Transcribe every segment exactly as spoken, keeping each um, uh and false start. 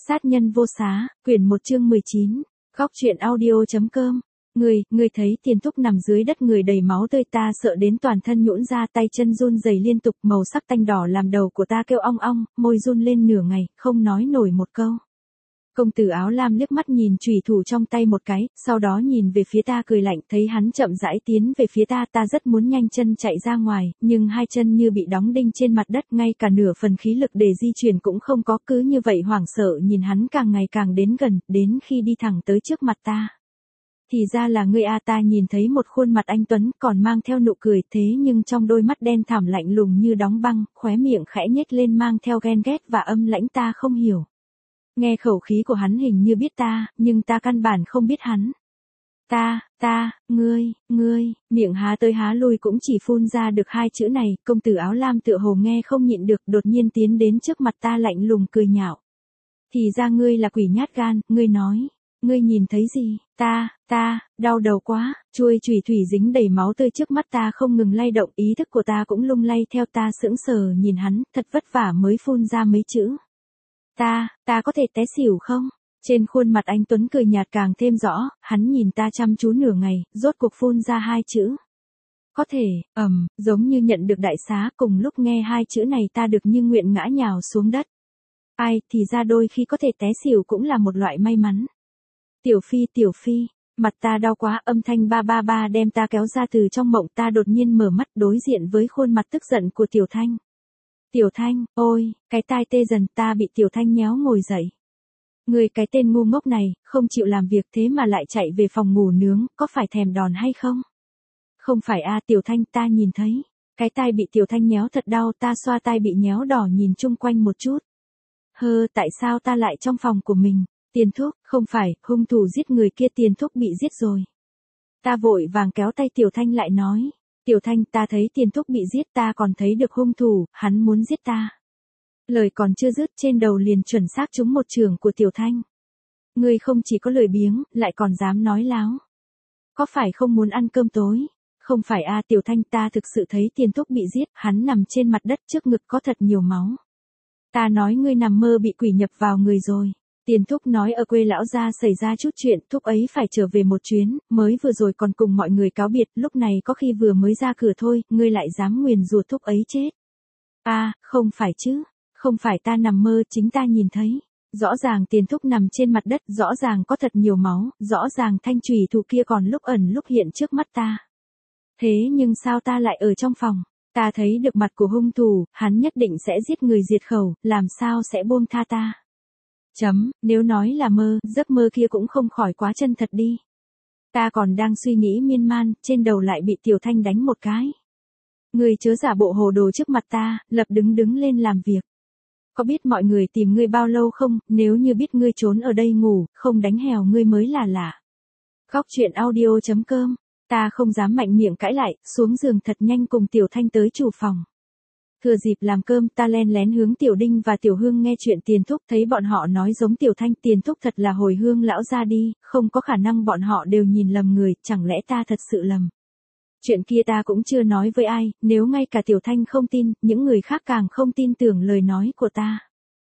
Sát nhân vô xá, quyển một chương mười chín, góc truyện audio.com. Người, người thấy Tiền Thúc nằm dưới đất người đầy máu tươi, ta sợ đến toàn thân nhũn ra, tay chân run rẩy liên tục, màu sắc tanh đỏ làm đầu của ta kêu ong ong, môi run lên nửa ngày, không nói nổi một câu. Công tử áo lam liếc mắt nhìn chùy thủ trong tay một cái, sau đó nhìn về phía ta cười lạnh, thấy hắn chậm rãi tiến về phía ta, ta rất muốn nhanh chân chạy ra ngoài, nhưng hai chân như bị đóng đinh trên mặt đất, ngay cả nửa phần khí lực để di chuyển cũng không có, cứ như vậy hoảng sợ nhìn hắn càng ngày càng đến gần, đến khi đi thẳng tới trước mặt ta. Thì ra là ngươi a, ta nhìn thấy một khuôn mặt anh tuấn, còn mang theo nụ cười, thế nhưng trong đôi mắt đen thẳm lạnh lùng như đóng băng, khóe miệng khẽ nhếch lên mang theo ghen ghét và âm lãnh, ta không hiểu. Nghe khẩu khí của hắn hình như biết ta, nhưng ta căn bản không biết hắn. Ta, ta, ngươi, ngươi, miệng há tới há lui cũng chỉ phun ra được hai chữ này, công tử áo lam tựa hồ nghe không nhịn được, đột nhiên tiến đến trước mặt ta lạnh lùng cười nhạo. Thì ra ngươi là quỷ nhát gan, ngươi nói, ngươi nhìn thấy gì, ta, ta, đau đầu quá, chuôi chùy thủy dính đầy máu tươi trước mắt ta không ngừng lay động, ý thức của ta cũng lung lay theo, ta sững sờ nhìn hắn, thật vất vả mới phun ra mấy chữ. Ta, ta có thể té xỉu không? Trên khuôn mặt anh Tuấn cười nhạt càng thêm rõ, hắn nhìn ta chăm chú nửa ngày, rốt cuộc phun ra hai chữ. Có thể, ầm, giống như nhận được đại xá, cùng lúc nghe hai chữ này ta được như nguyện ngã nhào xuống đất. Ai, thì ra đôi khi có thể té xỉu cũng là một loại may mắn. Tiểu Phi, Tiểu Phi, mặt ta đau quá, âm thanh ba ba ba đem ta kéo ra từ trong mộng, ta đột nhiên mở mắt đối diện với khuôn mặt tức giận của Tiểu Thanh. Tiểu Thanh, ôi, cái tai tê dần, ta bị Tiểu Thanh nhéo ngồi dậy. Người cái tên ngu ngốc này, không chịu làm việc thế mà lại chạy về phòng ngủ nướng, có phải thèm đòn hay không? Không phải a, Tiểu Thanh, ta nhìn thấy. Cái tai bị Tiểu Thanh nhéo thật đau, ta xoa tai bị nhéo đỏ nhìn chung quanh một chút. Hơ, tại sao ta lại trong phòng của mình? Tiền Thúc, không phải, hung thủ giết người kia, Tiền Thúc bị giết rồi. Ta vội vàng kéo tay Tiểu Thanh lại nói. Tiểu Thanh, ta thấy Tiền Thúc bị giết, ta còn thấy được hung thủ, hắn muốn giết ta. Lời còn chưa dứt, trên đầu liền chuẩn xác trúng một chưởng của Tiểu Thanh. Ngươi không chỉ có lười biếng, lại còn dám nói láo. Có phải không muốn ăn cơm tối? Không phải a, Tiểu Thanh, ta thực sự thấy Tiền Thúc bị giết, hắn nằm trên mặt đất trước ngực có thật nhiều máu. Ta nói ngươi nằm mơ bị quỷ nhập vào người rồi. Tiền Thúc nói ở quê lão gia xảy ra chút chuyện, Thúc ấy phải trở về một chuyến, mới vừa rồi còn cùng mọi người cáo biệt, lúc này có khi vừa mới ra cửa thôi, ngươi lại dám nguyền rủa Thúc ấy chết. A, à, không phải chứ, không phải ta nằm mơ, chính ta nhìn thấy. Rõ ràng Tiền Thúc nằm trên mặt đất, rõ ràng có thật nhiều máu, rõ ràng thanh chùy thủ kia còn lúc ẩn lúc hiện trước mắt ta. Thế nhưng sao ta lại ở trong phòng? Ta thấy được mặt của hung thủ, hắn nhất định sẽ giết người diệt khẩu, làm sao sẽ buông tha ta? Chấm, nếu nói là mơ, giấc mơ kia cũng không khỏi quá chân thật đi. Ta còn đang suy nghĩ miên man, trên đầu lại bị Tiểu Thanh đánh một cái. Ngươi chớ giả bộ hồ đồ trước mặt ta, lập đứng đứng lên làm việc. Có biết mọi người tìm ngươi bao lâu không, nếu như biết ngươi trốn ở đây ngủ, không đánh hèo ngươi mới là lạ. Góc truyện audio.com, ta không dám mạnh miệng cãi lại, xuống giường thật nhanh cùng Tiểu Thanh tới chủ phòng. Thừa dịp làm cơm, ta len lén hướng Tiểu Đinh và Tiểu Hương nghe chuyện Tiền Thúc, thấy bọn họ nói giống Tiểu Thanh, Tiền Thúc thật là hồi hương lão ra đi, không có khả năng bọn họ đều nhìn lầm người, chẳng lẽ ta thật sự lầm. Chuyện kia ta cũng chưa nói với ai, nếu ngay cả Tiểu Thanh không tin, những người khác càng không tin tưởng lời nói của ta.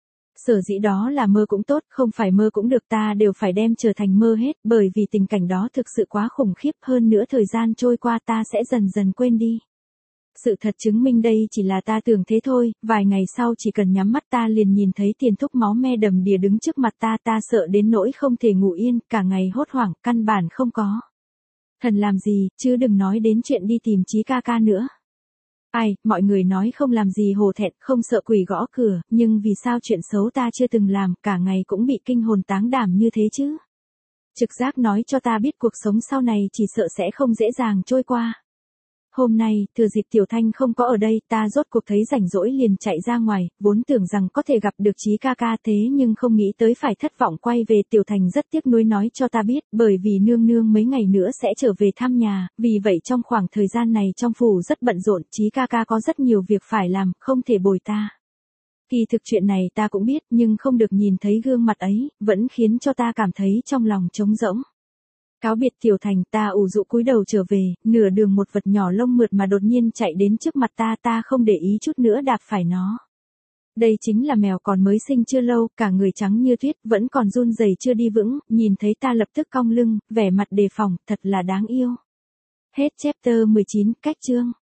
Sở dĩ đó là mơ cũng tốt, không phải mơ cũng được, ta đều phải đem trở thành mơ hết, bởi vì tình cảnh đó thực sự quá khủng khiếp, hơn nữa thời gian trôi qua ta sẽ dần dần quên đi. Sự thật chứng minh đây chỉ là ta tưởng thế thôi, vài ngày sau chỉ cần nhắm mắt ta liền nhìn thấy Tiền Thúc máu me đầm đìa đứng trước mặt ta, ta sợ đến nỗi không thể ngủ yên, cả ngày hốt hoảng, căn bản không có. Thần làm gì, chứ đừng nói đến chuyện đi tìm Chí ca ca nữa. Ai, mọi người nói không làm gì hổ thẹn, không sợ quỷ gõ cửa, nhưng vì sao chuyện xấu ta chưa từng làm, cả ngày cũng bị kinh hồn táng đảm như thế chứ? Trực giác nói cho ta biết cuộc sống sau này chỉ sợ sẽ không dễ dàng trôi qua. Hôm nay, thừa dịp Tiểu Thanh không có ở đây, ta rốt cuộc thấy rảnh rỗi liền chạy ra ngoài, vốn tưởng rằng có thể gặp được Chí ca ca, thế nhưng không nghĩ tới phải thất vọng quay về. Tiểu Thành rất tiếc nuối nói cho ta biết, bởi vì nương nương mấy ngày nữa sẽ trở về thăm nhà, vì vậy trong khoảng thời gian này trong phủ rất bận rộn, Chí ca ca có rất nhiều việc phải làm, không thể bồi ta. Kỳ thực chuyện này ta cũng biết, nhưng không được nhìn thấy gương mặt ấy, vẫn khiến cho ta cảm thấy trong lòng trống rỗng. Cáo biệt Tiểu Thành, ta ủ rũ cúi đầu trở về, nửa đường một vật nhỏ lông mượt mà đột nhiên chạy đến trước mặt ta, ta không để ý chút nữa đạp phải nó. Đây chính là mèo còn mới sinh chưa lâu, cả người trắng như tuyết, vẫn còn run rẩy chưa đi vững, nhìn thấy ta lập tức cong lưng, vẻ mặt đề phòng, thật là đáng yêu. Hết chapter mười chín, cách chương.